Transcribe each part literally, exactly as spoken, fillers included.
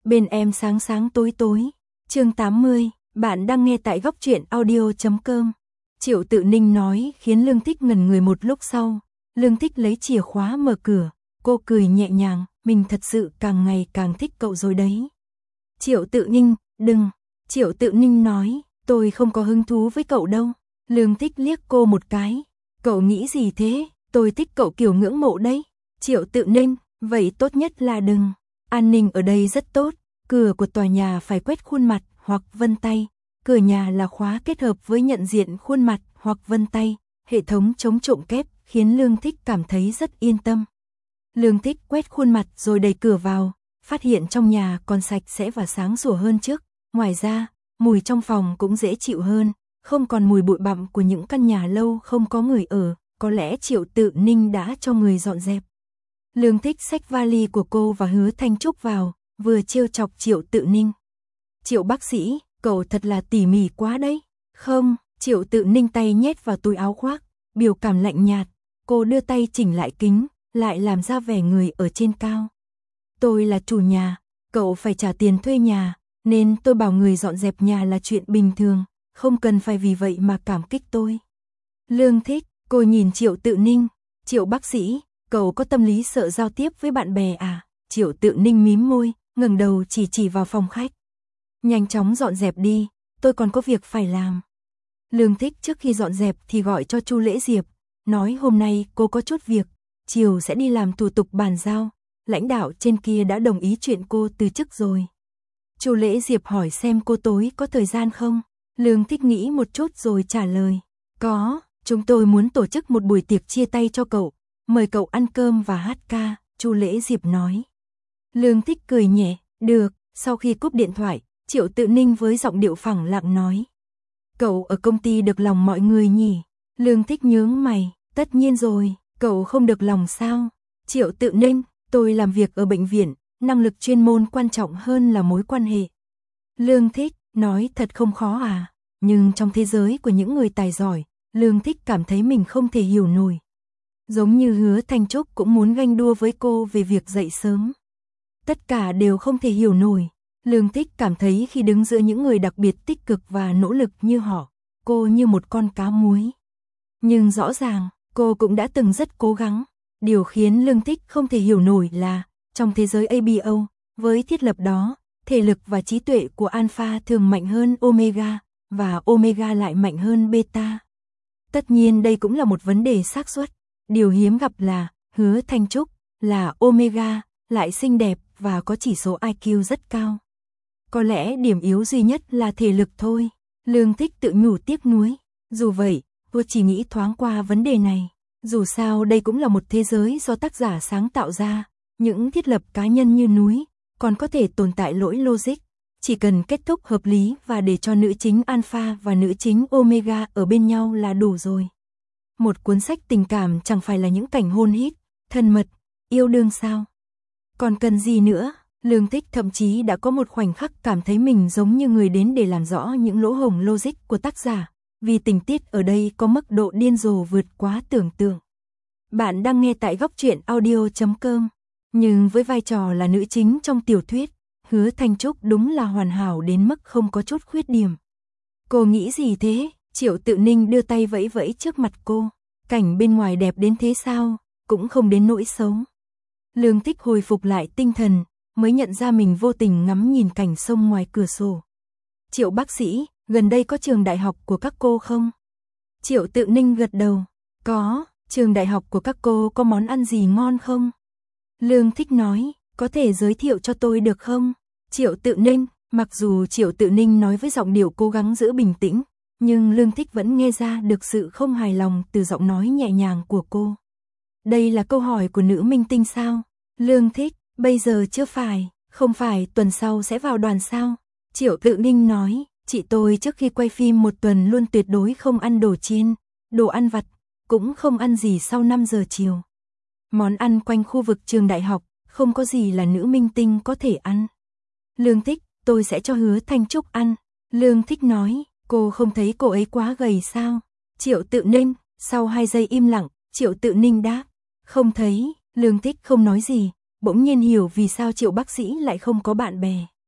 bên em sáng sáng tối tối. Chương tám mươi, bạn đang nghe tại góc truyện audio chấm com. Triệu Tự Ninh nói khiến Lương Thích ngẩn người một lúc sau. Lương Thích lấy chìa khóa mở cửa, cô cười nhẹ nhàng, mình thật sự càng ngày càng thích cậu rồi đấy. Triệu Tự Ninh, đừng. Triệu Tự Ninh nói, tôi không có hứng thú với cậu đâu. Lương Thích liếc cô một cái, cậu nghĩ gì thế, tôi thích cậu kiểu ngưỡng mộ đấy. Triệu Tự Ninh, vậy tốt nhất là đừng. An ninh ở đây rất tốt, cửa của tòa nhà phải quét khuôn mặt hoặc vân tay. Cửa nhà là khóa kết hợp với nhận diện khuôn mặt hoặc vân tay. Hệ thống chống trộm kép khiến Lương Thích cảm thấy rất yên tâm. Lương Thích quét khuôn mặt rồi đẩy cửa vào, phát hiện trong nhà còn sạch sẽ và sáng sủa hơn trước. Ngoài ra, mùi trong phòng cũng dễ chịu hơn, không còn mùi bụi bặm của những căn nhà lâu không có người ở, có lẽ Triệu Tự Ninh đã cho người dọn dẹp. Lương Thích xách vali của cô và Hứa Thanh Trúc vào, vừa trêu chọc Triệu Tự Ninh. Triệu bác sĩ, cậu thật là tỉ mỉ quá đấy. Không, Triệu Tự Ninh tay nhét vào túi áo khoác, biểu cảm lạnh nhạt, cô đưa tay chỉnh lại kính, lại làm ra vẻ người ở trên cao. Tôi là chủ nhà, cậu phải trả tiền thuê nhà, nên tôi bảo người dọn dẹp nhà là chuyện bình thường, không cần phải vì vậy mà cảm kích tôi. Lương Thích, cô nhìn Triệu Tự Ninh, Triệu bác sĩ, cậu có tâm lý sợ giao tiếp với bạn bè à? Triệu Tự Ninh mím môi, ngẩng đầu chỉ chỉ vào phòng khách. Nhanh chóng dọn dẹp đi, tôi còn có việc phải làm. Lương Thích trước khi dọn dẹp thì gọi cho Chu Lễ Diệp, nói hôm nay cô có chút việc, chiều sẽ đi làm thủ tục bàn giao, lãnh đạo trên kia đã đồng ý chuyện cô từ chức rồi. Chu Lễ Diệp hỏi xem cô tối có thời gian không? Lương Thích nghĩ một chút rồi trả lời, có, chúng tôi muốn tổ chức một buổi tiệc chia tay cho cậu, mời cậu ăn cơm và hát ca, Chu Lễ Diệp nói. Lương Thích cười nhẹ, được, sau khi cúp điện thoại, Triệu Tự Ninh với giọng điệu phẳng lặng nói. Cậu ở công ty được lòng mọi người nhỉ? Lương Thích nhướng mày, tất nhiên rồi, cậu không được lòng sao? Triệu Tự Ninh, tôi làm việc ở bệnh viện, năng lực chuyên môn quan trọng hơn là mối quan hệ. Lương Thích, nói thật không khó à, nhưng trong thế giới của những người tài giỏi, Lương Thích cảm thấy mình không thể hiểu nổi. Giống như Hứa Thanh Trúc cũng muốn ganh đua với cô về việc dậy sớm. Tất cả đều không thể hiểu nổi. Lương Thích cảm thấy khi đứng giữa những người đặc biệt tích cực và nỗ lực như họ, cô như một con cá muối. Nhưng rõ ràng, cô cũng đã từng rất cố gắng. Điều khiến Lương Thích không thể hiểu nổi là, trong thế giới a bê o, với thiết lập đó, thể lực và trí tuệ của Alpha thường mạnh hơn Omega, và Omega lại mạnh hơn Beta. Tất nhiên đây cũng là một vấn đề xác suất. Điều hiếm gặp là, Hứa Thanh Trúc, là Omega, lại xinh đẹp và có chỉ số i kiu rất cao. Có lẽ điểm yếu duy nhất là thể lực thôi. Lương Thích tự nhủ tiếc nuối. Dù vậy, cô chỉ nghĩ thoáng qua vấn đề này. Dù sao đây cũng là một thế giới do tác giả sáng tạo ra. Những thiết lập cá nhân như núi, còn có thể tồn tại lỗi logic. Chỉ cần kết thúc hợp lý và để cho nữ chính Alpha và nữ chính Omega ở bên nhau là đủ rồi. Một cuốn sách tình cảm chẳng phải là những cảnh hôn hít, thân mật, yêu đương sao? Còn cần gì nữa? Lương Thích thậm chí đã có một khoảnh khắc cảm thấy mình giống như người đến để làm rõ những lỗ hổng logic của tác giả, vì tình tiết ở đây có mức độ điên rồ vượt quá tưởng tượng. Bạn đang nghe tại góc truyện audio chấm com, nhưng với vai trò là nữ chính trong tiểu thuyết, Hứa Thanh Trúc đúng là hoàn hảo đến mức không có chút khuyết điểm. Cô nghĩ gì thế? Triệu Tự Ninh đưa tay vẫy vẫy trước mặt cô. Cảnh bên ngoài đẹp đến thế sao? Cũng không đến nỗi xấu. Lương Thích hồi phục lại tinh thần, mới nhận ra mình vô tình ngắm nhìn cảnh sông ngoài cửa sổ. Triệu bác sĩ, gần đây có trường đại học của các cô không? Triệu Tự Ninh gật đầu. Có, trường đại học của các cô có món ăn gì ngon không? Lương Thích nói, có thể giới thiệu cho tôi được không? Triệu Tự Ninh, mặc dù Triệu Tự Ninh nói với giọng điệu cố gắng giữ bình tĩnh, nhưng Lương Thích vẫn nghe ra được sự không hài lòng từ giọng nói nhẹ nhàng của cô. Đây là câu hỏi của nữ minh tinh sao? Lương Thích, bây giờ chưa phải, không phải tuần sau sẽ vào đoàn sao? Triệu Tự Ninh nói, chị tôi trước khi quay phim một tuần luôn tuyệt đối không ăn đồ chiên, đồ ăn vặt, cũng không ăn gì sau năm giờ chiều. Món ăn quanh khu vực trường đại học, không có gì là nữ minh tinh có thể ăn. Lương Thích, tôi sẽ cho Hứa Thanh Trúc ăn. Lương Thích nói, cô không thấy cô ấy quá gầy sao? Triệu Tự Ninh, sau hai giây im lặng, Triệu Tự Ninh đáp, không thấy. Lương Thích không nói gì, bỗng nhiên hiểu vì sao Triệu bác sĩ lại không có bạn bè.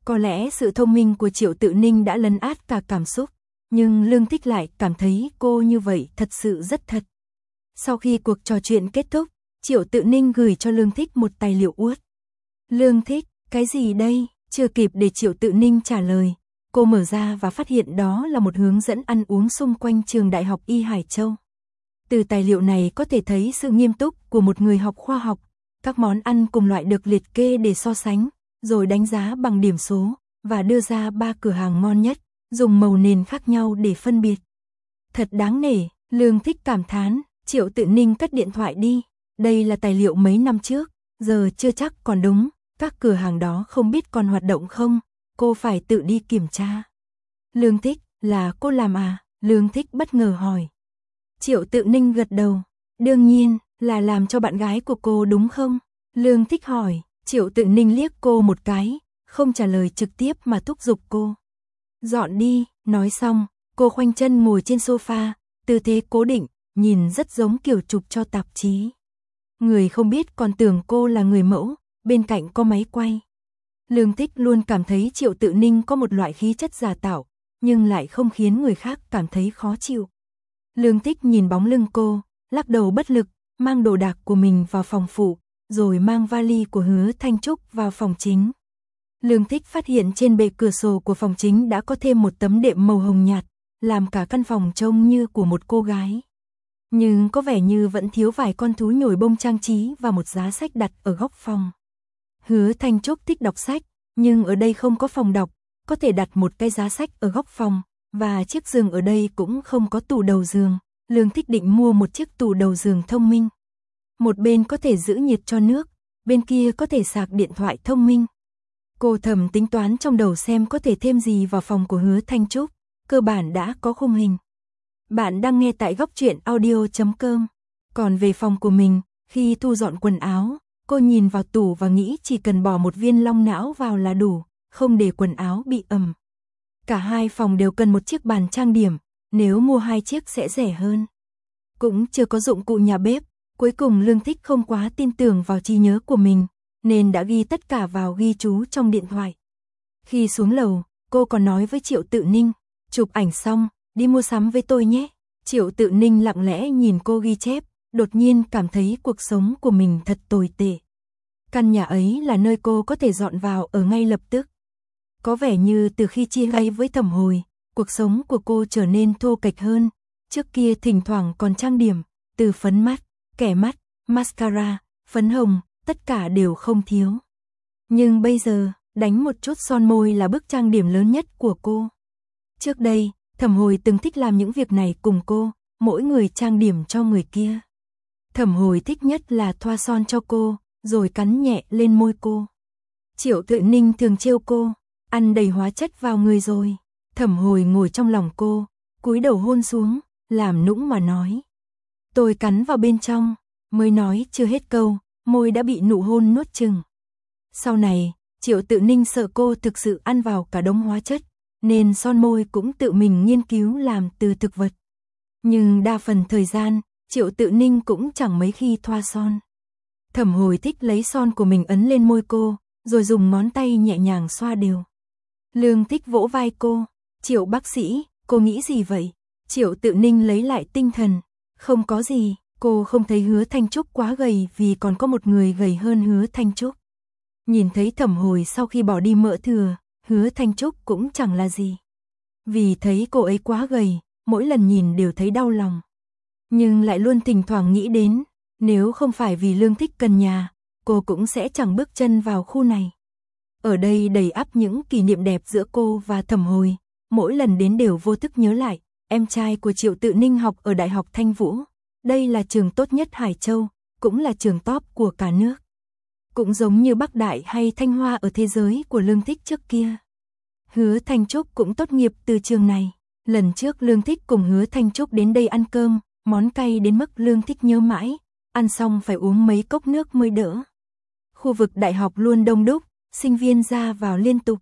Có lẽ sự thông minh của Triệu Tự Ninh đã lấn át cả cảm xúc, nhưng Lương Thích lại cảm thấy cô như vậy thật sự rất thật. Sau khi cuộc trò chuyện kết thúc, Triệu Tự Ninh gửi cho Lương Thích một tài liệu uất. Lương Thích, cái gì đây? Chưa kịp để Triệu Tự Ninh trả lời, cô mở ra và phát hiện đó là một hướng dẫn ăn uống xung quanh trường Đại học Y Hải Châu. Từ tài liệu này có thể thấy sự nghiêm túc của một người học khoa học, các món ăn cùng loại được liệt kê để so sánh, rồi đánh giá bằng điểm số, và đưa ra ba cửa hàng ngon nhất, dùng màu nền khác nhau để phân biệt. Thật đáng nể, Lương Thích cảm thán. Triệu Tự Ninh cất điện thoại đi, đây là tài liệu mấy năm trước, giờ chưa chắc còn đúng, các cửa hàng đó không biết còn hoạt động không, cô phải tự đi kiểm tra. Lương Thích, là cô làm à? Lương Thích bất ngờ hỏi. Triệu Tự Ninh gật đầu, đương nhiên, là làm cho bạn gái của cô đúng không? Lương Thích hỏi. Triệu Tự Ninh liếc cô một cái, không trả lời trực tiếp mà thúc giục cô. Dọn đi, nói xong, cô khoanh chân ngồi trên sofa, tư thế cố định, nhìn rất giống kiểu chụp cho tạp chí. Người không biết còn tưởng cô là người mẫu, bên cạnh có máy quay. Lương Thích luôn cảm thấy Triệu Tự Ninh có một loại khí chất giả tạo, nhưng lại không khiến người khác cảm thấy khó chịu. Lương Thích nhìn bóng lưng cô, lắc đầu bất lực, mang đồ đạc của mình vào phòng phụ, rồi mang vali của Hứa Thanh Trúc vào phòng chính. Lương Thích phát hiện trên bệ cửa sổ của phòng chính đã có thêm một tấm đệm màu hồng nhạt, làm cả căn phòng trông như của một cô gái. Nhưng có vẻ như vẫn thiếu vài con thú nhồi bông trang trí và một giá sách đặt ở góc phòng. Hứa Thanh Trúc thích đọc sách, nhưng ở đây không có phòng đọc, có thể đặt một cái giá sách ở góc phòng, và chiếc giường ở đây cũng không có tủ đầu giường. Lương Thích định mua một chiếc tủ đầu giường thông minh. Một bên có thể giữ nhiệt cho nước, bên kia có thể sạc điện thoại thông minh. Cô thầm tính toán trong đầu xem có thể thêm gì vào phòng của Hứa Thanh Trúc, cơ bản đã có khung hình. Bạn đang nghe tại góc truyện audio chấm com. Còn về phòng của mình, khi thu dọn quần áo, cô nhìn vào tủ và nghĩ chỉ cần bỏ một viên long não vào là đủ, không để quần áo bị ẩm. Cả hai phòng đều cần một chiếc bàn trang điểm, nếu mua hai chiếc sẽ rẻ hơn. Cũng chưa có dụng cụ nhà bếp, cuối cùng Lương Thích không quá tin tưởng vào trí nhớ của mình, nên đã ghi tất cả vào ghi chú trong điện thoại. Khi xuống lầu, cô còn nói với Triệu Tự Ninh, chụp ảnh xong, đi mua sắm với tôi nhé. Triệu Tự Ninh lặng lẽ nhìn cô ghi chép, đột nhiên cảm thấy cuộc sống của mình thật tồi tệ. Căn nhà ấy là nơi cô có thể dọn vào ở ngay lập tức. Có vẻ như từ khi chia tay với Thẩm Hồi, cuộc sống của cô trở nên thô kệch hơn. Trước kia thỉnh thoảng còn trang điểm, từ phấn mắt, kẻ mắt, mascara, phấn hồng, tất cả đều không thiếu. Nhưng bây giờ, đánh một chút son môi là bức trang điểm lớn nhất của cô. Trước đây, Thẩm Hồi từng thích làm những việc này cùng cô, mỗi người trang điểm cho người kia. Thẩm Hồi thích nhất là thoa son cho cô, rồi cắn nhẹ lên môi cô. Triệu Tự Ninh thường trêu cô, ăn đầy hóa chất vào người rồi. Thẩm Hồi ngồi trong lòng cô, cúi đầu hôn xuống, làm nũng mà nói. Tôi cắn vào bên trong, mới nói chưa hết câu, môi đã bị nụ hôn nuốt chừng. Sau này, Triệu Tự Ninh sợ cô thực sự ăn vào cả đống hóa chất, nên son môi cũng tự mình nghiên cứu làm từ thực vật. Nhưng đa phần thời gian, Triệu Tự Ninh cũng chẳng mấy khi thoa son. Thẩm Hồi thích lấy son của mình ấn lên môi cô, rồi dùng ngón tay nhẹ nhàng xoa đều. Lương Thích vỗ vai cô, Triệu bác sĩ, cô nghĩ gì vậy? Triệu Tự Ninh lấy lại tinh thần, không có gì, cô không thấy Hứa Thanh Trúc quá gầy vì còn có một người gầy hơn Hứa Thanh Trúc. Nhìn thấy Thẩm Hồi sau khi bỏ đi mỡ thừa, Hứa Thanh Trúc cũng chẳng là gì. Vì thấy cô ấy quá gầy, mỗi lần nhìn đều thấy đau lòng. Nhưng lại luôn thỉnh thoảng nghĩ đến, nếu không phải vì Lương Thích cần nhà, cô cũng sẽ chẳng bước chân vào khu này. Ở đây đầy ắp những kỷ niệm đẹp giữa cô và Thẩm Hồi, mỗi lần đến đều vô thức nhớ lại, em trai của Triệu Tự Ninh học ở Đại học Thanh Vũ. Đây là trường tốt nhất Hải Châu, cũng là trường top của cả nước. Cũng giống như Bắc Đại hay Thanh Hoa ở thế giới của Lương Thích trước kia. Hứa Thanh Trúc cũng tốt nghiệp từ trường này. Lần trước Lương Thích cùng Hứa Thanh Trúc đến đây ăn cơm, món cay đến mức Lương Thích nhớ mãi, ăn xong phải uống mấy cốc nước mới đỡ. Khu vực đại học luôn đông đúc, sinh viên ra vào liên tục.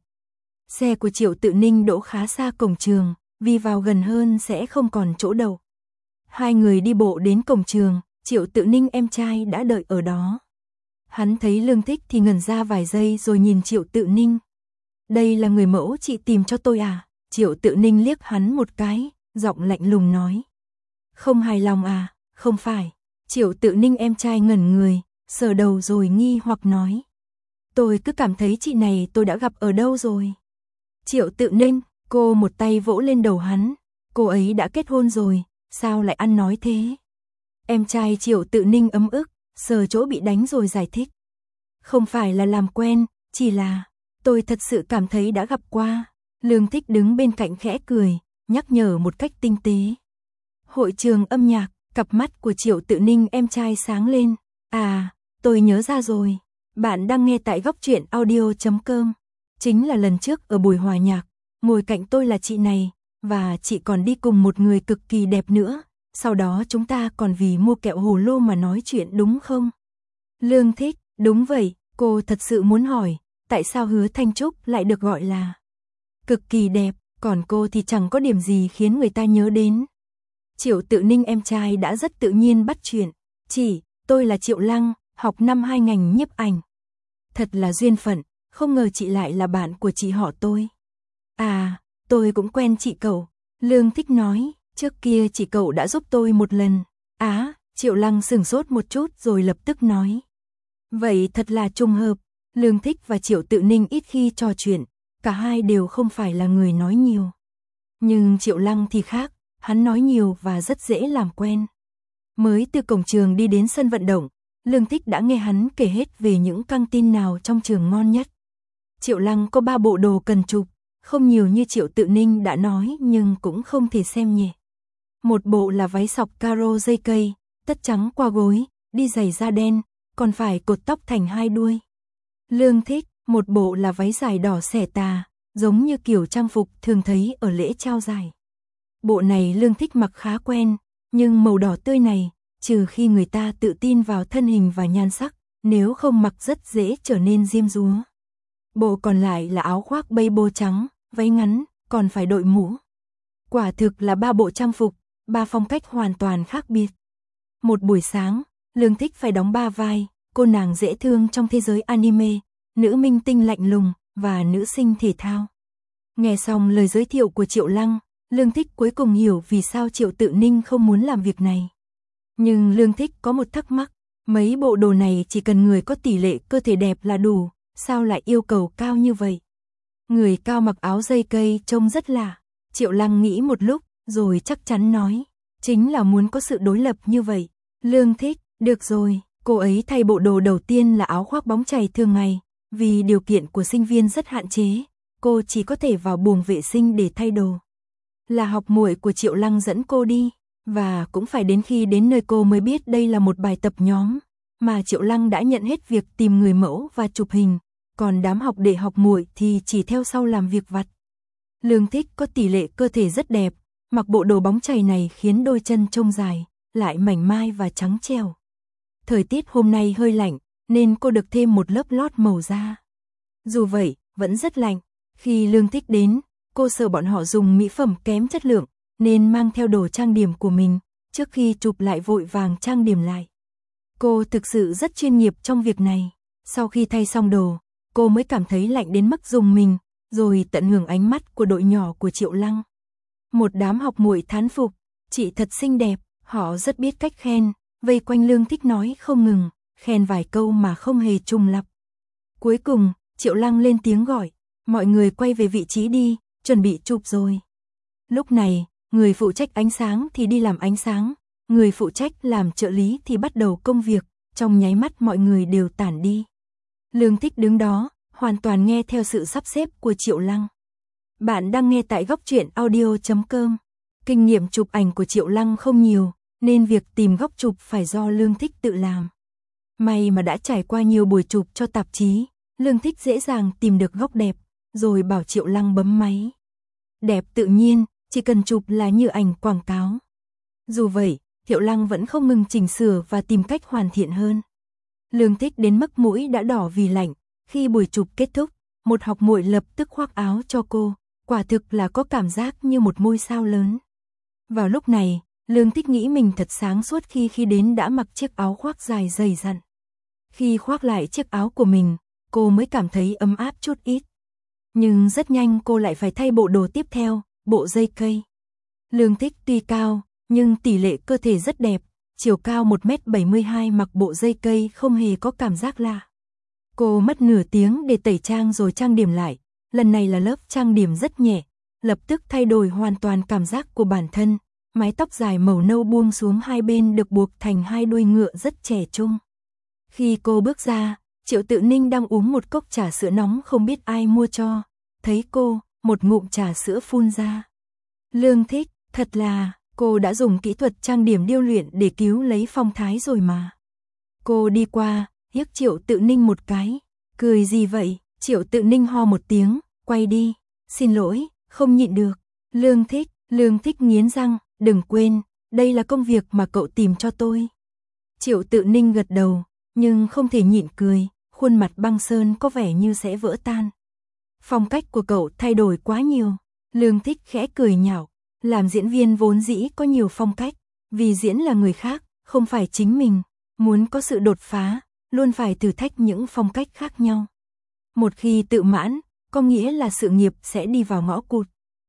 Xe của Triệu Tự Ninh đỗ khá xa cổng trường, vì vào gần hơn sẽ không còn chỗ đậu. Hai người đi bộ đến cổng trường, Triệu Tự Ninh em trai đã đợi ở đó. Hắn thấy Lương Thích thì ngẩn ra vài giây rồi nhìn Triệu Tự Ninh. đây là người mẫu chị tìm cho tôi à? Triệu Tự Ninh liếc hắn một cái, giọng lạnh lùng nói. Không hài lòng à? Không phải. Triệu Tự Ninh em trai ngẩn người, sờ đầu rồi nghi hoặc nói. Tôi cứ cảm thấy chị này tôi đã gặp ở đâu rồi. Triệu Tự Ninh, cô một tay vỗ lên đầu hắn. Cô ấy đã kết hôn rồi, sao lại ăn nói thế? Em trai Triệu Tự Ninh ấm ức, sờ chỗ bị đánh rồi giải thích. Không phải là làm quen, chỉ là tôi thật sự cảm thấy đã gặp qua. Lương Thích đứng bên cạnh khẽ cười, nhắc nhở một cách tinh tế. Hội trường âm nhạc, cặp mắt của Triệu Tự Ninh em trai sáng lên. À, tôi nhớ ra rồi. Bạn đang nghe tại góc truyện audio chấm com. Chính là lần trước ở buổi hòa nhạc, ngồi cạnh tôi là chị này, và chị còn đi cùng một người cực kỳ đẹp nữa. Sau đó chúng ta còn vì mua kẹo hồ lô mà nói chuyện đúng không? Lương Thích, đúng vậy, cô thật sự muốn hỏi, tại sao Hứa Thanh Trúc lại được gọi là cực kỳ đẹp, còn cô thì chẳng có điểm gì khiến người ta nhớ đến. Triệu Tự Ninh em trai đã rất tự nhiên bắt chuyện. Chị, tôi là Triệu Lăng, học năm hai ngành nhiếp ảnh. Thật là duyên phận, không ngờ chị lại là bạn của chị họ tôi. À, tôi cũng quen chị cậu. Lương Thích nói, trước kia chị cậu đã giúp tôi một lần. Á, Triệu Lăng sửng sốt một chút rồi lập tức nói. Vậy thật là trùng hợp. Lương Thích và Triệu Tự Ninh ít khi trò chuyện, cả hai đều không phải là người nói nhiều. Nhưng Triệu Lăng thì khác, hắn nói nhiều và rất dễ làm quen. Mới từ cổng trường đi đến sân vận động, Lương Thích đã nghe hắn kể hết về những căng tin nào trong trường ngon nhất. Triệu Lăng có ba bộ đồ cần chụp, không nhiều như Triệu Tự Ninh đã nói nhưng cũng không thể xem nhẹ. Một bộ là váy sọc caro dây cây, tất trắng qua gối, đi giày da đen, còn phải cột tóc thành hai đuôi. Lương Thích, một bộ là váy dài đỏ xẻ tà, giống như kiểu trang phục thường thấy ở lễ trao giải. Bộ này Lương Thích mặc khá quen, nhưng màu đỏ tươi này, trừ khi người ta tự tin vào thân hình và nhan sắc, nếu không mặc rất dễ trở nên diêm dúa. Bộ còn lại là áo khoác bay bô trắng, váy ngắn, còn phải đội mũ. Quả thực là ba bộ trang phục, ba phong cách hoàn toàn khác biệt. Một buổi sáng, Lương Thích phải đóng ba vai, cô nàng dễ thương trong thế giới anime, nữ minh tinh lạnh lùng, và nữ sinh thể thao. Nghe xong lời giới thiệu của Triệu Lăng, Lương Thích cuối cùng hiểu vì sao Triệu Tự Ninh không muốn làm việc này. Nhưng Lương Thích có một thắc mắc, mấy bộ đồ này chỉ cần người có tỷ lệ cơ thể đẹp là đủ, sao lại yêu cầu cao như vậy? Người cao mặc áo dây cây trông rất lạ. Triệu Lăng nghĩ một lúc, rồi chắc chắn nói, chính là muốn có sự đối lập như vậy. Lương Thích, được rồi, cô ấy thay bộ đồ đầu tiên là áo khoác bóng chày thường ngày, vì điều kiện của sinh viên rất hạn chế, cô chỉ có thể vào buồng vệ sinh để thay đồ. Là học muội của Triệu Lăng dẫn cô đi, và cũng phải đến khi đến nơi cô mới biết đây là một bài tập nhóm, mà Triệu Lăng đã nhận hết việc tìm người mẫu và chụp hình, còn đám học đệ học muội thì chỉ theo sau làm việc vặt. Lương Thích có tỷ lệ cơ thể rất đẹp, mặc bộ đồ bóng chày này khiến đôi chân trông dài, lại mảnh mai và trắng trẻo. Thời tiết hôm nay hơi lạnh, nên cô được thêm một lớp lót màu da. Dù vậy, vẫn rất lạnh. Khi Lương Thích đến, cô sợ bọn họ dùng mỹ phẩm kém chất lượng, nên mang theo đồ trang điểm của mình, trước khi chụp lại vội vàng trang điểm lại. Cô thực sự rất chuyên nghiệp trong việc này. Sau khi thay xong đồ, cô mới cảm thấy lạnh đến mức rùng mình, rồi tận hưởng ánh mắt của đội nhỏ của Triệu Lăng. Một đám học muội thán phục, chị thật xinh đẹp, họ rất biết cách khen, vây quanh Lương Thích nói không ngừng, khen vài câu mà không hề trùng lặp. Cuối cùng, Triệu Lăng lên tiếng gọi, mọi người quay về vị trí đi, chuẩn bị chụp rồi. Lúc này, người phụ trách ánh sáng thì đi làm ánh sáng, người phụ trách làm trợ lý thì bắt đầu công việc, trong nháy mắt mọi người đều tản đi. Lương Thích đứng đó, hoàn toàn nghe theo sự sắp xếp của Triệu Lăng. Bạn đang nghe tại góc truyện audio chấm com. Kinh nghiệm chụp ảnh của Triệu Lăng không nhiều, nên việc tìm góc chụp phải do Lương Thích tự làm. May mà đã trải qua nhiều buổi chụp cho tạp chí, Lương Thích dễ dàng tìm được góc đẹp, rồi bảo Triệu Lăng bấm máy. Đẹp tự nhiên, chỉ cần chụp là như ảnh quảng cáo. Dù vậy, Triệu Lăng vẫn không ngừng chỉnh sửa và tìm cách hoàn thiện hơn. Lương Thích đến mức mũi đã đỏ vì lạnh, khi buổi chụp kết thúc, một học muội lập tức khoác áo cho cô, quả thực là có cảm giác như một ngôi sao lớn. Vào lúc này, Lương Thích nghĩ mình thật sáng suốt khi khi đến đã mặc chiếc áo khoác dài dày dặn. Khi khoác lại chiếc áo của mình, cô mới cảm thấy ấm áp chút ít. Nhưng rất nhanh cô lại phải thay bộ đồ tiếp theo, bộ dây cây. Lương Thích tuy cao, nhưng tỷ lệ cơ thể rất đẹp, chiều cao một mét bảy mươi hai mặc bộ dây cây không hề có cảm giác lạ. Cô mất nửa tiếng để tẩy trang rồi trang điểm lại, lần này là lớp trang điểm rất nhẹ, lập tức thay đổi hoàn toàn cảm giác của bản thân, mái tóc dài màu nâu buông xuống hai bên được buộc thành hai đuôi ngựa rất trẻ trung. Khi cô bước ra, Triệu Tự Ninh đang uống một cốc trà sữa nóng không biết ai mua cho, thấy cô, một ngụm trà sữa phun ra. Lương Thích, thật là, cô đã dùng kỹ thuật trang điểm điêu luyện để cứu lấy phong thái rồi mà. Cô đi qua, hiếc Triệu Tự Ninh một cái, cười gì vậy? Triệu Tự Ninh ho một tiếng, quay đi, xin lỗi, không nhịn được. Lương Thích, Lương Thích nghiến răng, đừng quên, đây là công việc mà cậu tìm cho tôi. Triệu Tự Ninh gật đầu, nhưng không thể nhịn cười, khuôn mặt băng sơn có vẻ như sẽ vỡ tan. Phong cách của cậu thay đổi quá nhiều. Lương Thích khẽ cười nhạo, làm diễn viên vốn dĩ có nhiều phong cách, vì diễn là người khác, không phải chính mình, muốn có sự đột phá, luôn phải thử thách những phong cách khác nhau. Một khi tự mãn, có nghĩa là sự nghiệp sẽ đi vào ngõ cụt.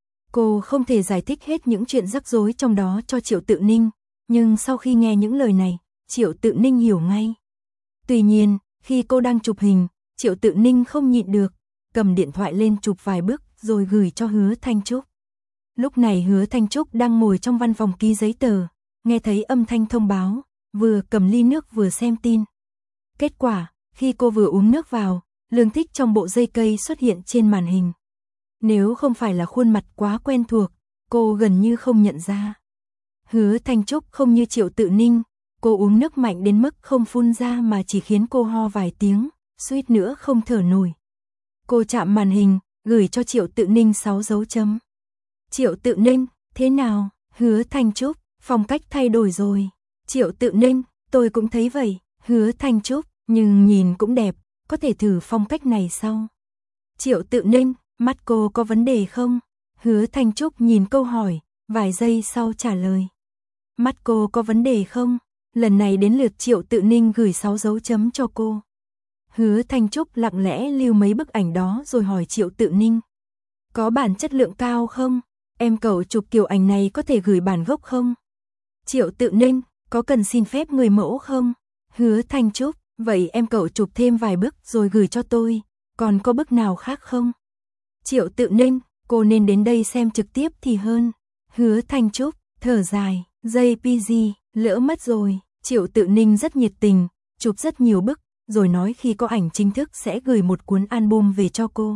Cô không thể giải thích hết những chuyện rắc rối trong đó cho Triệu Tự Ninh, nhưng sau khi nghe những lời này, Triệu Tự Ninh hiểu ngay. Tuy nhiên, khi cô đang chụp hình, Triệu Tự Ninh không nhịn được, cầm điện thoại lên chụp vài bức rồi gửi cho Hứa Thanh Trúc. Lúc này Hứa Thanh Trúc đang ngồi trong văn phòng ký giấy tờ, nghe thấy âm thanh thông báo, vừa cầm ly nước vừa xem tin. Kết quả, khi cô vừa uống nước vào, Lương Thích trong bộ dây cây xuất hiện trên màn hình. Nếu không phải là khuôn mặt quá quen thuộc, cô gần như không nhận ra. Hứa Thanh Trúc không như Triệu Tự Ninh, cô uống nước mạnh đến mức không phun ra mà chỉ khiến cô ho vài tiếng, suýt nữa không thở nổi. Cô chạm màn hình, gửi cho Triệu Tự Ninh sáu dấu chấm. Triệu Tự Ninh, thế nào? Hứa Thanh Trúc, phong cách thay đổi rồi. Triệu Tự Ninh, tôi cũng thấy vậy. Hứa Thanh Trúc, nhưng nhìn cũng đẹp, có thể thử phong cách này sau. Triệu Tự Ninh, mắt cô có vấn đề không? Hứa Thanh Trúc nhìn câu hỏi, vài giây sau trả lời. Mắt cô có vấn đề không? Lần này đến lượt Triệu Tự Ninh gửi sáu dấu chấm cho cô. Hứa Thanh Trúc lặng lẽ lưu mấy bức ảnh đó rồi hỏi Triệu Tự Ninh. Có bản chất lượng cao không? Em cậu chụp kiểu ảnh này có thể gửi bản gốc không? Triệu Tự Ninh, có cần xin phép người mẫu không? Hứa Thanh Trúc, vậy em cậu chụp thêm vài bức rồi gửi cho tôi, còn có bức nào khác không? Triệu Tự Ninh, cô nên đến đây xem trực tiếp thì hơn. Hứa Thanh Trúc, thở dài, giây pê giê, lỡ mất rồi. Triệu Tự Ninh rất nhiệt tình, chụp rất nhiều bức, rồi nói khi có ảnh chính thức sẽ gửi một cuốn album về cho cô.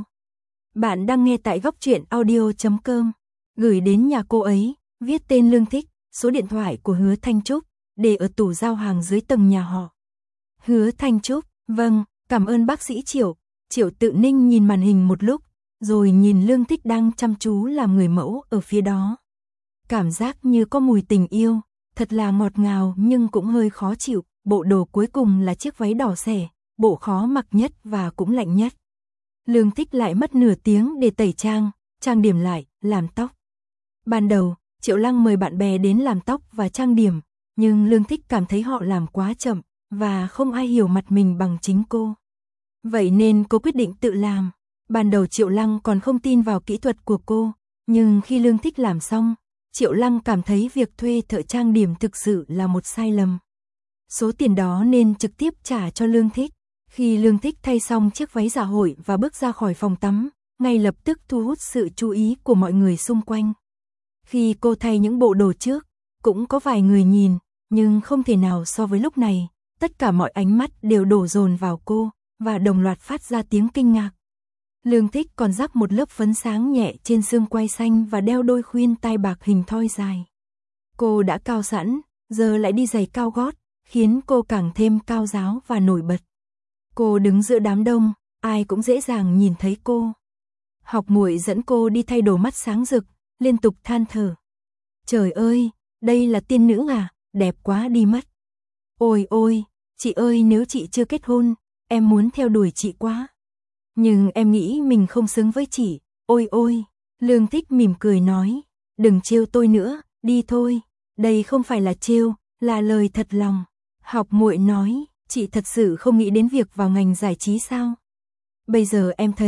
Bạn đang nghe tại góc truyện audio chấm com. Gửi đến nhà cô ấy, viết tên Lương Thích, số điện thoại của Hứa Thanh Trúc, để ở tủ giao hàng dưới tầng nhà họ. Hứa Thanh Trúc, vâng, cảm ơn bác sĩ Triệu. Triệu Tự Ninh nhìn màn hình một lúc, rồi nhìn Lương Thích đang chăm chú làm người mẫu ở phía đó. Cảm giác như có mùi tình yêu, thật là ngọt ngào nhưng cũng hơi khó chịu. Bộ đồ cuối cùng là chiếc váy đỏ xẻ, bộ khó mặc nhất và cũng lạnh nhất. Lương Thích lại mất nửa tiếng để tẩy trang, trang điểm lại, làm tóc. Ban đầu, Triệu Lăng mời bạn bè đến làm tóc và trang điểm, nhưng Lương Thích cảm thấy họ làm quá chậm, và không ai hiểu mặt mình bằng chính cô. Vậy nên cô quyết định tự làm. Ban đầu Triệu Lăng còn không tin vào kỹ thuật của cô, nhưng khi Lương Thích làm xong, Triệu Lăng cảm thấy việc thuê thợ trang điểm thực sự là một sai lầm. Số tiền đó nên trực tiếp trả cho Lương Thích. Khi Lương Thích thay xong chiếc váy dạ hội và bước ra khỏi phòng tắm, ngay lập tức thu hút sự chú ý của mọi người xung quanh. Khi cô thay những bộ đồ trước, cũng có vài người nhìn, nhưng không thể nào so với lúc này, tất cả mọi ánh mắt đều đổ dồn vào cô, và đồng loạt phát ra tiếng kinh ngạc. Lương Thích còn rắc một lớp phấn sáng nhẹ trên xương quai xanh và đeo đôi khuyên tai bạc hình thoi dài. Cô đã cao sẵn, giờ lại đi giày cao gót, khiến cô càng thêm cao ráo và nổi bật. Cô đứng giữa đám đông, ai cũng dễ dàng nhìn thấy cô. Học muội dẫn cô đi thay đồ mắt sáng rực, liên tục than thở. Trời ơi, đây là tiên nữ à, đẹp quá đi mất. Ôi ôi, chị ơi nếu chị chưa kết hôn, em muốn theo đuổi chị quá. Nhưng em nghĩ mình không xứng với chị, ôi ôi. Lương Thích mỉm cười nói, đừng trêu tôi nữa, đi thôi. Đây không phải là trêu, là lời thật lòng. Học muội nói, chị thật sự không nghĩ đến việc vào ngành giải trí sao? Bây giờ em thấy,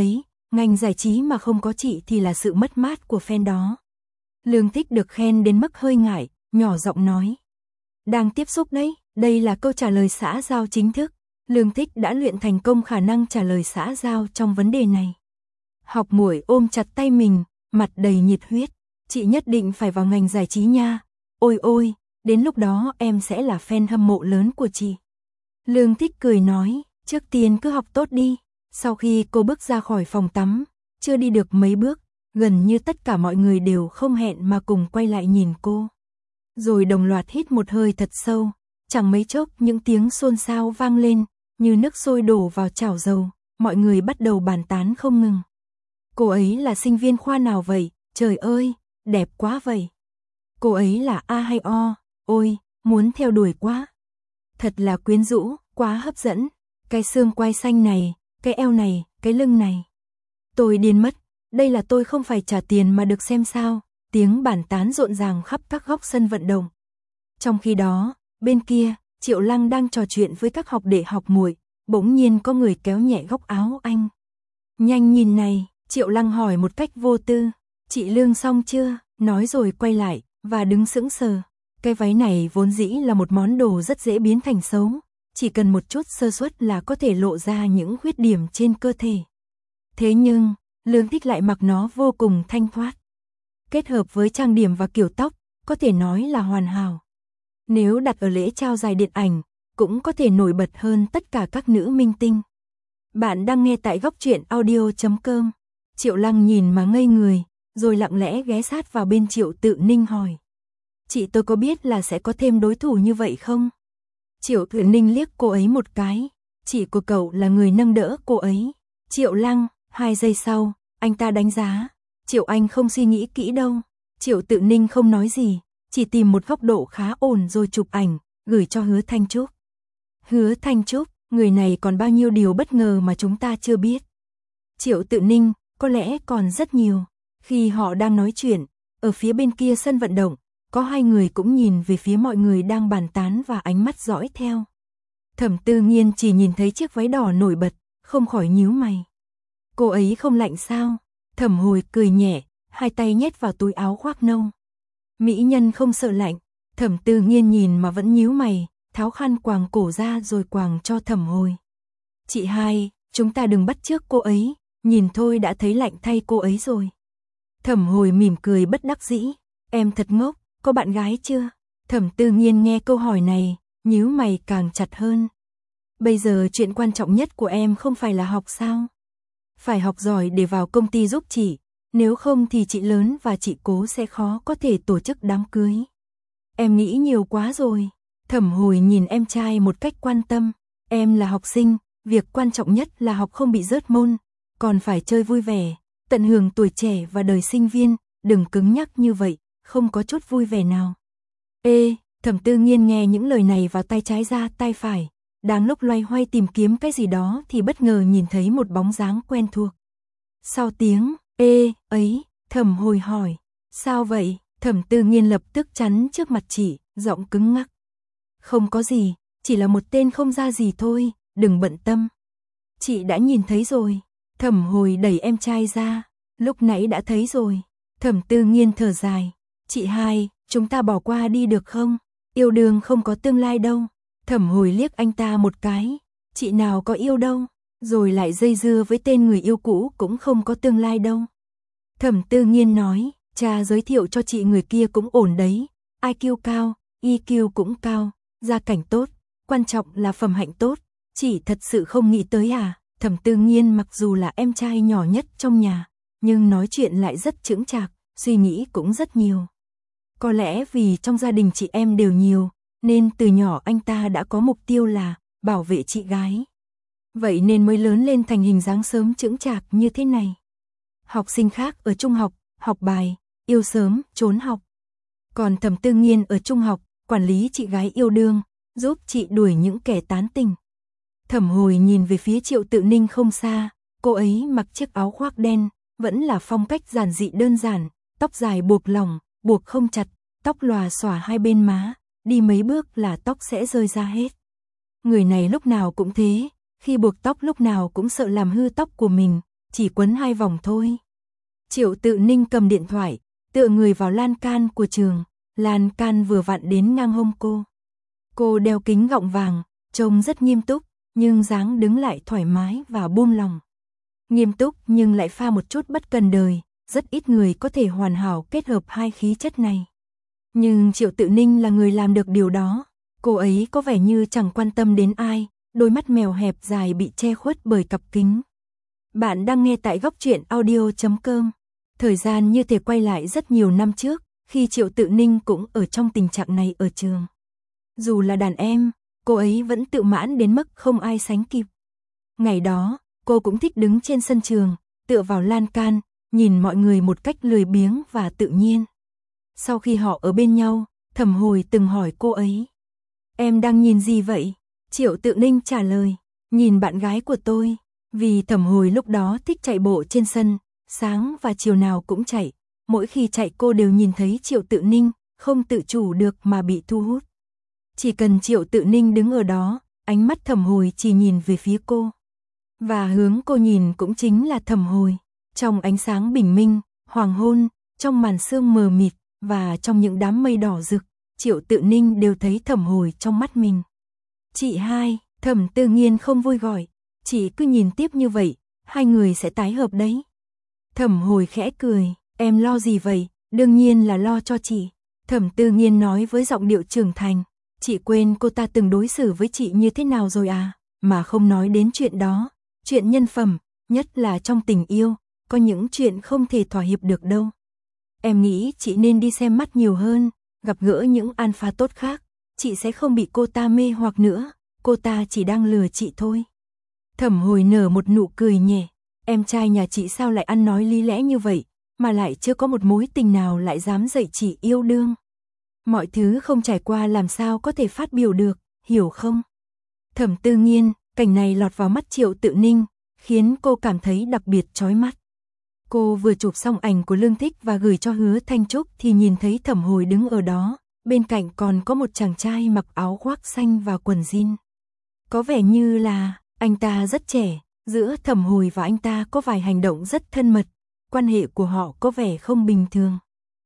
ngành giải trí mà không có chị thì là sự mất mát của fan đó. Lương Thích được khen đến mức hơi ngại, nhỏ giọng nói. Đang tiếp xúc đấy, đây là câu trả lời xã giao chính thức. Lương Thích đã luyện thành công khả năng trả lời xã giao trong vấn đề này. Học muội ôm chặt tay mình, mặt đầy nhiệt huyết. Chị nhất định phải vào ngành giải trí nha. Ôi ôi, đến lúc đó em sẽ là fan hâm mộ lớn của chị. Lương Thích cười nói, trước tiên cứ học tốt đi. Sau khi cô bước ra khỏi phòng tắm, chưa đi được mấy bước, gần như tất cả mọi người đều không hẹn mà cùng quay lại nhìn cô. Rồi đồng loạt hít một hơi thật sâu, chẳng mấy chốc những tiếng xôn xao vang lên, như nước sôi đổ vào chảo dầu, mọi người bắt đầu bàn tán không ngừng. Cô ấy là sinh viên khoa nào vậy? Trời ơi, đẹp quá vậy. Cô ấy là A hay O? Ôi, muốn theo đuổi quá. Thật là quyến rũ, quá hấp dẫn. Cái xương quai xanh này, cái eo này, cái lưng này. Tôi điên mất, đây là tôi không phải trả tiền mà được xem sao. Tiếng bàn tán rộn ràng khắp các góc sân vận động. Trong khi đó, bên kia, Triệu Lăng đang trò chuyện với các học đệ học muội, bỗng nhiên có người kéo nhẹ góc áo anh. Nhanh nhìn này, Triệu Lăng hỏi một cách vô tư. Chị Lương xong chưa? Nói rồi quay lại, và đứng sững sờ. Cái váy này vốn dĩ là một món đồ rất dễ biến thành xấu. Chỉ cần một chút sơ suất là có thể lộ ra những khuyết điểm trên cơ thể. Thế nhưng, Lương Thích lại mặc nó vô cùng thanh thoát. Kết hợp với trang điểm và kiểu tóc, có thể nói là hoàn hảo. Nếu đặt ở lễ trao giải điện ảnh, cũng có thể nổi bật hơn tất cả các nữ minh tinh. Bạn đang nghe tại góc truyện audio chấm com. Triệu Lăng nhìn mà ngây người, rồi lặng lẽ ghé sát vào bên Triệu Tự Ninh hỏi. Chị tôi có biết là sẽ có thêm đối thủ như vậy không? Triệu Tự Ninh liếc cô ấy một cái. Chị của cậu là người nâng đỡ cô ấy. Triệu Lăng, hai giây sau, anh ta đánh giá. Triệu Anh không suy nghĩ kỹ đâu. Triệu Tự Ninh không nói gì, chỉ tìm một góc độ khá ổn rồi chụp ảnh, gửi cho Hứa Thanh Trúc. Hứa Thanh Trúc, người này còn bao nhiêu điều bất ngờ mà chúng ta chưa biết. Triệu Tự Ninh, có lẽ còn rất nhiều. Khi họ đang nói chuyện, ở phía bên kia sân vận động, có hai người cũng nhìn về phía mọi người đang bàn tán và ánh mắt dõi theo. Thẩm Tư Nghiên chỉ nhìn thấy chiếc váy đỏ nổi bật, không khỏi nhíu mày. Cô ấy không lạnh sao? Thẩm Hồi cười nhẹ, hai tay nhét vào túi áo khoác nâu. Mỹ nhân không sợ lạnh. Thẩm Tư Nghiên nhìn mà vẫn nhíu mày, tháo khăn quàng cổ ra rồi quàng cho Thẩm Hồi. Chị hai, chúng ta đừng bắt chước cô ấy, nhìn thôi đã thấy lạnh thay cô ấy rồi. Thẩm Hồi mỉm cười bất đắc dĩ. Em thật ngốc, có bạn gái chưa? Thẩm Tư Nghiên nghe câu hỏi này, nhíu mày càng chặt hơn. Bây giờ chuyện quan trọng nhất của em không phải là học sao? Phải học giỏi để vào công ty giúp chị, nếu không thì chị lớn và chị Cố sẽ khó có thể tổ chức đám cưới. Em nghĩ nhiều quá rồi. Thẩm Hồi nhìn em trai một cách quan tâm. Em là học sinh, việc quan trọng nhất là học không bị rớt môn, còn phải chơi vui vẻ, tận hưởng tuổi trẻ và đời sinh viên, đừng cứng nhắc như vậy, không có chút vui vẻ nào. Ê, Thẩm Tư Nghiên nghe những lời này vào tay trái ra tay phải, đang lúc loay hoay tìm kiếm cái gì đó thì bất ngờ nhìn thấy một bóng dáng quen thuộc. Sau tiếng ê ấy, Thẩm Hồi hỏi, sao vậy? Thẩm Tư Nghiên lập tức chắn trước mặt chị, giọng cứng ngắc. Không có gì, chỉ là một tên không ra gì thôi, đừng bận tâm. Chị đã nhìn thấy rồi. Thẩm Hồi đẩy em trai ra, lúc nãy đã thấy rồi. Thẩm Tư Nghiên thở dài, chị hai, chúng ta bỏ qua đi được không? Yêu đương không có tương lai đâu. Thẩm Hồi liếc anh ta một cái, chị nào có yêu đâu, rồi lại dây dưa với tên người yêu cũ cũng không có tương lai đâu. Thẩm Tư Nghiên nói, cha giới thiệu cho chị người kia cũng ổn đấy, i kiu cao, e kiu cũng cao, gia cảnh tốt, quan trọng là phẩm hạnh tốt, chị thật sự không nghĩ tới à? Thẩm Tư Nghiên mặc dù là em trai nhỏ nhất trong nhà, nhưng nói chuyện lại rất chững chạc, suy nghĩ cũng rất nhiều. Có lẽ vì trong gia đình chị em đều nhiều, nên từ nhỏ anh ta đã có mục tiêu là bảo vệ chị gái. Vậy nên mới lớn lên thành hình dáng sớm chững chạc như thế này. Học sinh khác ở trung học, học bài, yêu sớm, trốn học. Còn Thẩm Tư Nghiên ở trung học, quản lý chị gái yêu đương, giúp chị đuổi những kẻ tán tình. Thẩm Hồi nhìn về phía Triệu Tự Ninh không xa, cô ấy mặc chiếc áo khoác đen, vẫn là phong cách giản dị đơn giản, tóc dài buộc lỏng, buộc không chặt, tóc lòa xòa hai bên má, đi mấy bước là tóc sẽ rơi ra hết. Người này lúc nào cũng thế, khi buộc tóc lúc nào cũng sợ làm hư tóc của mình, chỉ quấn hai vòng thôi. Triệu Tự Ninh cầm điện thoại, tựa người vào lan can của trường, lan can vừa vặn đến ngang hông cô. Cô đeo kính gọng vàng, trông rất nghiêm túc, nhưng dáng đứng lại thoải mái và buông lòng. Nghiêm túc nhưng lại pha một chút bất cần đời, rất ít người có thể hoàn hảo kết hợp hai khí chất này. Nhưng Triệu Tự Ninh là người làm được điều đó, cô ấy có vẻ như chẳng quan tâm đến ai, đôi mắt mèo hẹp dài bị che khuất bởi cặp kính. Bạn đang nghe tại góc truyện audio chấm com. Thời gian như thể quay lại rất nhiều năm trước, khi Triệu Tự Ninh cũng ở trong tình trạng này ở trường. Dù là đàn em, cô ấy vẫn tự mãn đến mức không ai sánh kịp. Ngày đó, cô cũng thích đứng trên sân trường, tựa vào lan can, nhìn mọi người một cách lười biếng và tự nhiên. Sau khi họ ở bên nhau, Thẩm Hồi từng hỏi cô ấy: "Em đang nhìn gì vậy?" Triệu Tự Ninh trả lời: "Nhìn bạn gái của tôi." Vì Thẩm Hồi lúc đó thích chạy bộ trên sân, sáng và chiều nào cũng chạy. Mỗi khi chạy cô đều nhìn thấy Triệu Tự Ninh, không tự chủ được mà bị thu hút. Chỉ cần Triệu Tự Ninh đứng ở đó, ánh mắt Thẩm Hồi chỉ nhìn về phía cô. Và hướng cô nhìn cũng chính là Thẩm Hồi. Trong ánh sáng bình minh, hoàng hôn, trong màn sương mờ mịt, và trong những đám mây đỏ rực, Triệu Tự Ninh đều thấy Thẩm Hồi trong mắt mình. "Chị hai", Thẩm Tư Nghiên không vui gọi, "chị cứ nhìn tiếp như vậy, hai người sẽ tái hợp đấy." Thẩm Hồi khẽ cười: "Em lo gì vậy, đương nhiên là lo cho chị." Thẩm Tư Nghiên nói với giọng điệu trưởng thành: "Chị quên cô ta từng đối xử với chị như thế nào rồi à, mà không nói đến chuyện đó, chuyện nhân phẩm, nhất là trong tình yêu, có những chuyện không thể thỏa hiệp được đâu. Em nghĩ chị nên đi xem mắt nhiều hơn, gặp gỡ những alpha tốt khác, chị sẽ không bị cô ta mê hoặc nữa, cô ta chỉ đang lừa chị thôi." Thẩm Hồi nở một nụ cười nhẹ: "Em trai nhà chị sao lại ăn nói lý lẽ như vậy, mà lại chưa có một mối tình nào lại dám dạy chị yêu đương. Mọi thứ không trải qua làm sao có thể phát biểu được, hiểu không?" Thẩm Tư Nghiên, cảnh này lọt vào mắt Triệu Tự Ninh, khiến cô cảm thấy đặc biệt chói mắt. Cô vừa chụp xong ảnh của Lương Thích và gửi cho Hứa Thanh Trúc thì nhìn thấy Thẩm Hồi đứng ở đó, bên cạnh còn có một chàng trai mặc áo khoác xanh và quần jean. Có vẻ như là anh ta rất trẻ, giữa Thẩm Hồi và anh ta có vài hành động rất thân mật, quan hệ của họ có vẻ không bình thường.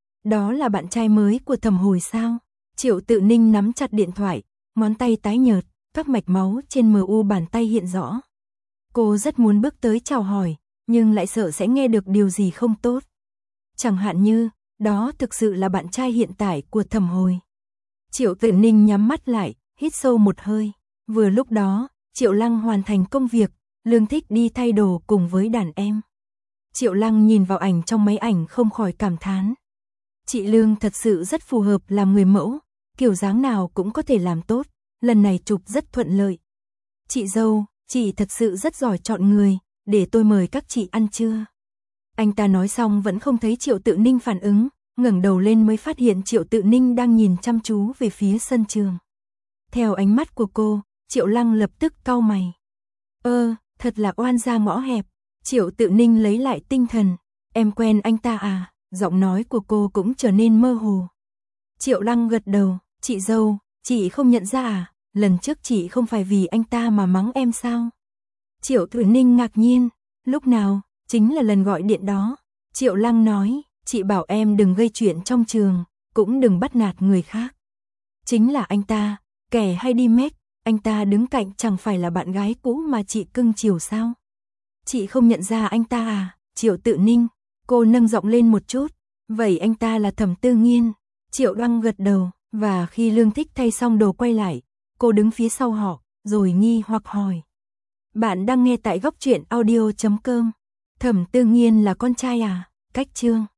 Đó là bạn trai mới của Thẩm Hồi sao? Triệu Tự Ninh nắm chặt điện thoại, ngón tay tái nhợt, các mạch máu trên mờ u bàn tay hiện rõ. Cô rất muốn bước tới chào hỏi, nhưng lại sợ sẽ nghe được điều gì không tốt. Chẳng hạn như, đó thực sự là bạn trai hiện tại của Thẩm Hồi. Triệu Tự Ninh nhắm mắt lại, hít sâu một hơi. Vừa lúc đó, Triệu Lăng hoàn thành công việc, Lương Thích đi thay đồ cùng với đàn em. Triệu Lăng nhìn vào ảnh trong máy ảnh không khỏi cảm thán: "Chị Lương thật sự rất phù hợp làm người mẫu, kiểu dáng nào cũng có thể làm tốt, lần này chụp rất thuận lợi. Chị dâu, chị thật sự rất giỏi chọn người, để tôi mời các chị ăn trưa." Anh ta nói xong vẫn không thấy Triệu Tự Ninh phản ứng, ngẩng đầu lên mới phát hiện Triệu Tự Ninh đang nhìn chăm chú về phía sân trường. Theo ánh mắt của cô, Triệu Lăng lập tức cau mày. "Ơ, thật là oan gia ngõ hẹp." Triệu Tự Ninh lấy lại tinh thần: "Em quen anh ta à?" Giọng nói của cô cũng trở nên mơ hồ. Triệu Lăng gật đầu: "Chị dâu, chị không nhận ra à, lần trước chị không phải vì anh ta mà mắng em sao?" Triệu Tự Ninh ngạc nhiên: "Lúc nào?" "Chính là lần gọi điện đó." Triệu Lăng nói: "Chị bảo em đừng gây chuyện trong trường, cũng đừng bắt nạt người khác." "Chính là anh ta, kẻ hay đi mét, anh ta đứng cạnh chẳng phải là bạn gái cũ mà chị cưng chiều sao? Chị không nhận ra anh ta à?" Triệu Tự Ninh, cô nâng giọng lên một chút: "Vậy anh ta là Thẩm Tư Nghiên." Triệu Lăng gật đầu, và khi Lương Thích thay xong đồ quay lại, cô đứng phía sau họ, rồi nghi hoặc hỏi: "Bạn đang nghe tại góc truyện audio chấm com. Thẩm Tư Nghiên là con trai à?" Cách chương